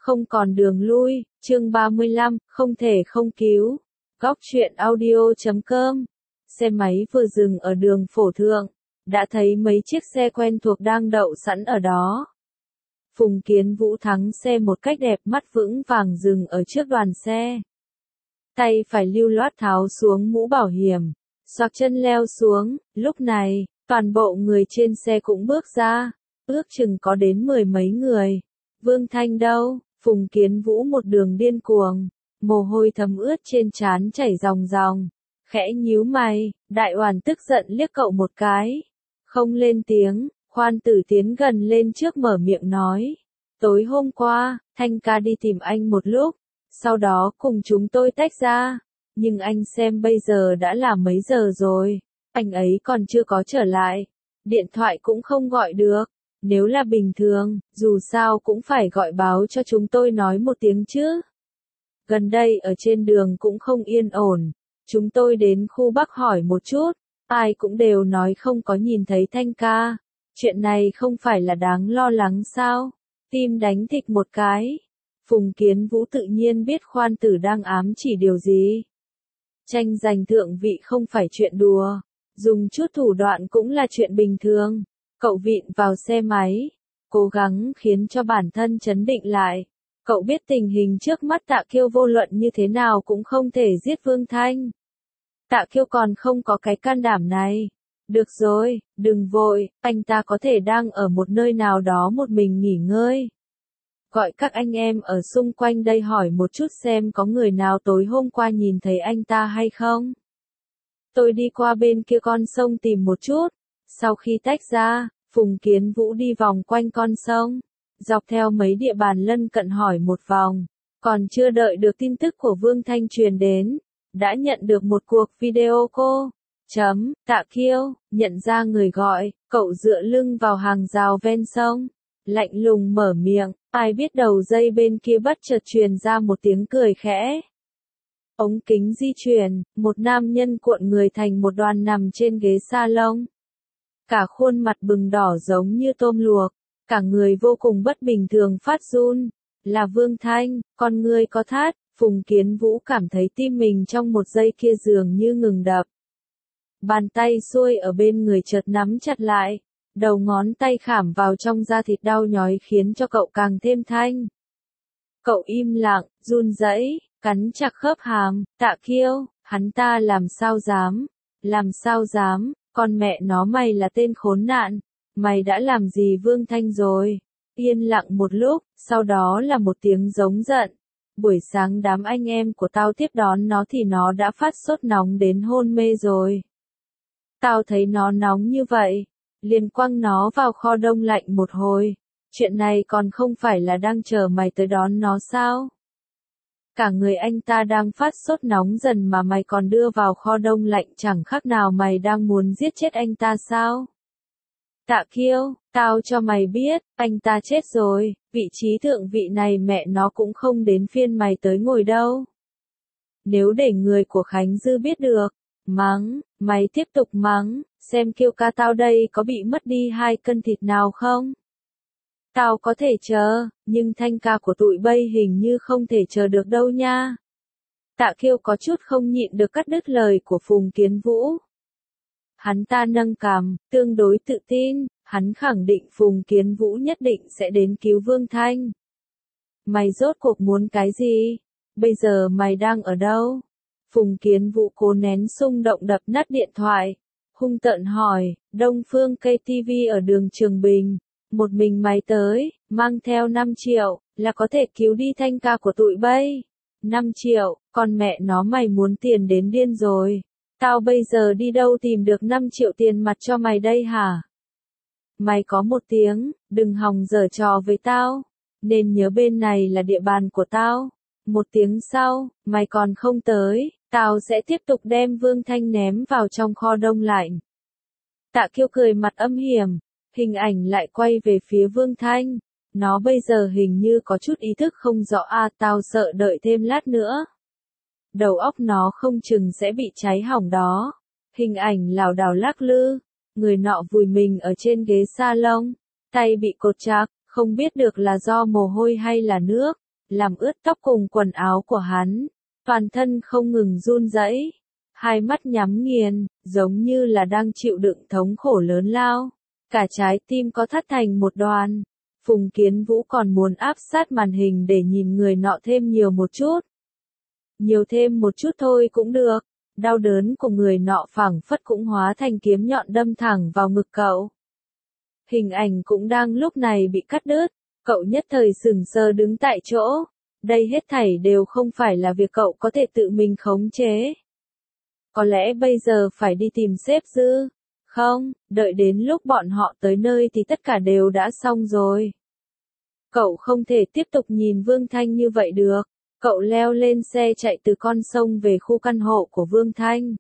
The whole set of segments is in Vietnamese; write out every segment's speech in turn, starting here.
không còn đường lui, chương 35, không thể không cứu. Góc truyện audio.com. Xe máy vừa dừng ở đường Phổ Thượng, đã thấy mấy chiếc xe quen thuộc đang đậu sẵn ở đó. Phùng Kiến Vũ thắng xe một cách đẹp mắt vững vàng dừng ở trước đoàn xe. Tay phải lưu loát tháo xuống mũ bảo hiểm, xoạc chân leo xuống, lúc này, toàn bộ người trên xe cũng bước ra, ước chừng có đến 10 mấy người. Vương Thanh đâu? Phùng Kiến Vũ một đường điên cuồng, mồ hôi thấm ướt trên trán chảy ròng ròng, khẽ nhíu mày, Đại Oản tức giận liếc cậu một cái, không lên tiếng. Khoan Tử tiến gần lên trước mở miệng nói, tối hôm qua, Thanh ca đi tìm anh một lúc, sau đó cùng chúng tôi tách ra, nhưng anh xem bây giờ đã là mấy giờ rồi, anh ấy còn chưa có trở lại, điện thoại cũng không gọi được, nếu là bình thường, dù sao cũng phải gọi báo cho chúng tôi nói một tiếng chứ. Gần đây ở trên đường cũng không yên ổn, chúng tôi đến khu Bắc hỏi một chút, ai cũng đều nói không có nhìn thấy Thanh ca. Chuyện này không phải là đáng lo lắng sao? Tim đánh thịch một cái. Phùng Kiến Vũ tự nhiên biết Khoan Tử đang ám chỉ điều gì. Tranh giành thượng vị không phải chuyện đùa, dùng chút thủ đoạn cũng là chuyện bình thường. Cậu vịn vào xe máy, cố gắng khiến cho bản thân trấn định lại. Cậu biết tình hình trước mắt Tạ Kiêu vô luận như thế nào cũng không thể giết Vương Thanh. Tạ Kiêu còn không có cái can đảm này. Được rồi, đừng vội, anh ta có thể đang ở một nơi nào đó một mình nghỉ ngơi. Gọi các anh em ở xung quanh đây hỏi một chút xem có người nào tối hôm qua nhìn thấy anh ta hay không. Tôi đi qua bên kia con sông tìm một chút. Sau khi tách ra, Phùng Kiến Vũ đi vòng quanh con sông, dọc theo mấy địa bàn lân cận hỏi một vòng, còn chưa đợi được tin tức của Vương Thanh truyền đến, đã nhận được một cuộc video call. Tạ Kiêu, nhận ra người gọi, cậu dựa lưng vào hàng rào ven sông, lạnh lùng mở miệng, ai biết đầu dây bên kia bất chợt truyền ra một tiếng cười khẽ. Ống kính di chuyển, một nam nhân cuộn người thành một đoàn nằm trên ghế salon. Cả khuôn mặt bừng đỏ giống như tôm luộc, cả người vô cùng bất bình thường phát run, là Vương Thanh, con người có thắt, Phùng Kiến Vũ cảm thấy tim mình trong một giây kia dường như ngừng đập. Bàn tay xuôi ở bên người chợt nắm chặt lại, đầu ngón tay khảm vào trong da thịt đau nhói khiến cho cậu càng thêm thanh. Cậu im lặng, run rẩy, cắn chặt khớp hàm, Tạ Kiêu, hắn ta làm sao dám, con mẹ nó mày là tên khốn nạn, mày đã làm gì Vương Thanh rồi? Yên lặng một lúc, sau đó là một tiếng giống giận. Buổi sáng đám anh em của tao tiếp đón nó thì nó đã phát sốt nóng đến hôn mê rồi. Tao thấy nó nóng như vậy, liền quăng nó vào kho đông lạnh một hồi. Chuyện này còn không phải là đang chờ mày tới đón nó sao? Cả người anh ta đang phát sốt nóng dần mà mày còn đưa vào kho đông lạnh, chẳng khác nào mày đang muốn giết chết anh ta sao? Tạ Kiêu, tao cho mày biết, anh ta chết rồi, vị trí thượng vị này mẹ nó cũng không đến phiên mày tới ngồi đâu. Nếu để người của Khánh Dư biết được, mắng, mày tiếp tục mắng, xem Kiêu ca tao đây có bị mất đi 2 cân thịt nào không? Tao có thể chờ, nhưng Thanh ca của tụi bay hình như không thể chờ được đâu nha. Tạ Kiêu có chút không nhịn được cắt đứt lời của Phùng Kiến Vũ. Hắn ta nâng cằm, tương đối tự tin, hắn khẳng định Phùng Kiến Vũ nhất định sẽ đến cứu Vương Thanh. Mày rốt cuộc muốn cái gì? Bây giờ mày đang ở đâu? Phùng Kiến Vũ cố nén xung động đập nát điện thoại, hung tợn hỏi, Đông Phương KTV ở đường Trường Bình, một mình mày tới, mang theo 5 triệu, là có thể cứu đi Thanh ca của tụi bay. 5 triệu, con mẹ nó mày muốn tiền đến điên rồi. Tao bây giờ đi đâu tìm được 5 triệu tiền mặt cho mày đây hả? Mày có một tiếng, đừng hòng giở trò với tao, nên nhớ bên này là địa bàn của tao. Một tiếng sau, mày còn không tới, tao sẽ tiếp tục đem Vương Thanh ném vào trong kho đông lạnh. Tạ Kiêu cười mặt âm hiểm, hình ảnh lại quay về phía Vương Thanh. Nó bây giờ hình như có chút ý thức không rõ tao sợ đợi thêm lát nữa. Đầu óc nó không chừng sẽ bị cháy hỏng đó. Hình ảnh lảo đảo lắc lư, người nọ vùi mình ở trên ghế salon, tay bị cột chặt, không biết được là do mồ hôi hay là nước. làm ướt tóc cùng quần áo của hắn, toàn thân không ngừng run rẩy, hai mắt nhắm nghiền, giống như là đang chịu đựng thống khổ lớn lao, cả trái tim có thắt thành một đoàn. Phùng Kiến Vũ còn muốn áp sát màn hình để nhìn người nọ thêm nhiều một chút. Nhiều thêm một chút thôi cũng được, đau đớn của người nọ phảng phất cũng hóa thành kiếm nhọn đâm thẳng vào ngực cậu. Hình ảnh cũng đang lúc này bị cắt đứt, cậu nhất thời sững sờ đứng tại chỗ. Đây hết thảy đều không phải là việc cậu có thể tự mình khống chế. Có lẽ bây giờ phải đi tìm sếp Dư. Không, đợi đến lúc bọn họ tới nơi thì tất cả đều đã xong rồi. Cậu không thể tiếp tục nhìn Vương Thanh như vậy được. Cậu leo lên xe chạy từ con sông về khu căn hộ của Vương Thanh.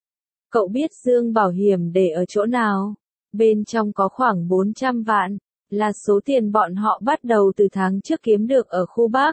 Cậu biết Dương bảo hiểm để ở chỗ nào. Bên trong có khoảng 400 vạn, là số tiền bọn họ bắt đầu từ tháng trước kiếm được ở khu Bắc.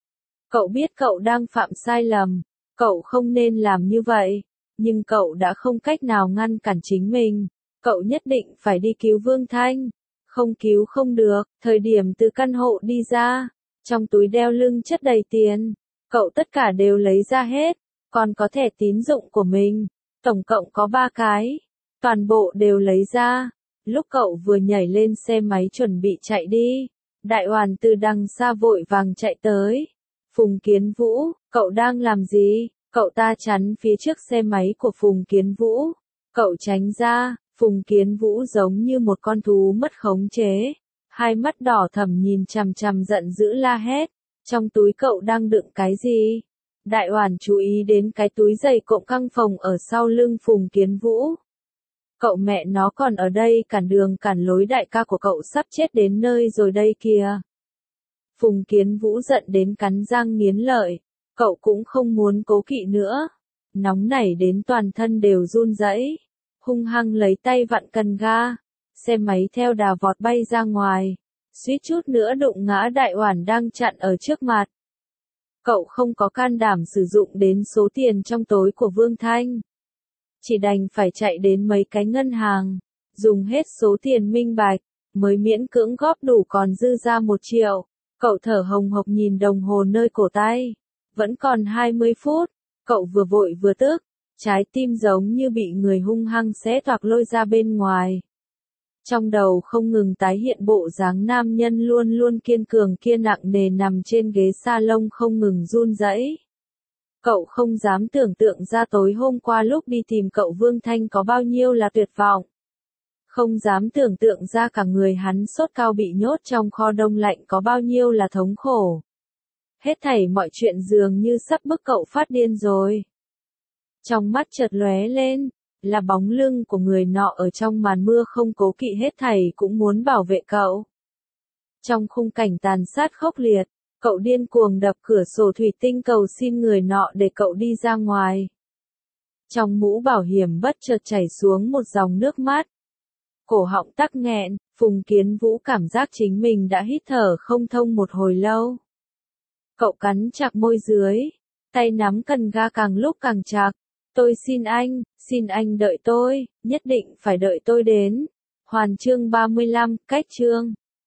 Cậu biết cậu đang phạm sai lầm, cậu không nên làm như vậy, nhưng cậu đã không cách nào ngăn cản chính mình. Cậu nhất định phải đi cứu Vương Thanh. Không cứu không được, thời điểm từ căn hộ đi ra, trong túi đeo lưng chất đầy tiền, cậu tất cả đều lấy ra hết, còn có thẻ tín dụng của mình, tổng cộng có 3 cái, toàn bộ đều lấy ra. Lúc cậu vừa nhảy lên xe máy chuẩn bị chạy đi, Đại Oản từ đằng xa vội vàng chạy tới. Phùng Kiến Vũ, cậu đang làm gì? Cậu ta chắn phía trước xe máy của Phùng Kiến Vũ. Cậu tránh ra, Phùng Kiến Vũ giống như một con thú mất khống chế. Hai mắt đỏ thẫm nhìn chằm chằm giận dữ la hét. Trong túi cậu đang đựng cái gì? Đại Oản chú ý đến cái túi giày cộm căng phồng ở sau lưng Phùng Kiến Vũ. Cậu mẹ nó còn ở đây cản đường cản lối đại ca của cậu sắp chết đến nơi rồi đây kìa. Phùng Kiến Vũ giận đến cắn răng nghiến lợi. Cậu cũng không muốn cố kỵ nữa. Nóng nảy đến toàn thân đều run rẩy. Hung hăng lấy tay vặn cần ga. Xe máy theo đà vọt bay ra ngoài. Suýt chút nữa đụng ngã Đại Oản đang chặn ở trước mặt. Cậu không có can đảm sử dụng đến số tiền trong túi của Vương Thanh. Chỉ đành phải chạy đến mấy cái ngân hàng. Dùng hết số tiền minh bạch. Mới miễn cưỡng góp đủ còn dư ra 1 triệu. Cậu thở hồng hộc nhìn đồng hồ nơi cổ tay. Vẫn còn 20 phút. Cậu vừa vội vừa tức. Trái tim giống như bị người hung hăng xé toạc lôi ra bên ngoài. Trong đầu không ngừng tái hiện bộ dáng nam nhân luôn luôn kiên cường kia nặng nề nằm trên ghế salon không ngừng run rẩy. Cậu không dám tưởng tượng ra tối hôm qua lúc đi tìm cậu Vương Thanh có bao nhiêu là tuyệt vọng. Không dám tưởng tượng ra cả người hắn sốt cao bị nhốt trong kho đông lạnh có bao nhiêu là thống khổ. Hết thảy mọi chuyện dường như sắp bức cậu phát điên rồi. Trong mắt chợt lóe lên, là bóng lưng của người nọ ở trong màn mưa không cố kỵ hết thảy cũng muốn bảo vệ cậu. Trong khung cảnh tàn sát khốc liệt, cậu điên cuồng đập cửa sổ thủy tinh cầu xin người nọ để cậu đi ra ngoài. Trong mũ bảo hiểm bất chợt chảy xuống một dòng nước mắt. Cổ họng tắc nghẹn, Phùng Kiến Vũ cảm giác chính mình đã hít thở không thông một hồi lâu. Cậu cắn chặt môi dưới, tay nắm cần ga càng lúc càng chặt. Tôi xin anh đợi tôi, nhất định phải đợi tôi đến. Hoàn chương 35, cách chương.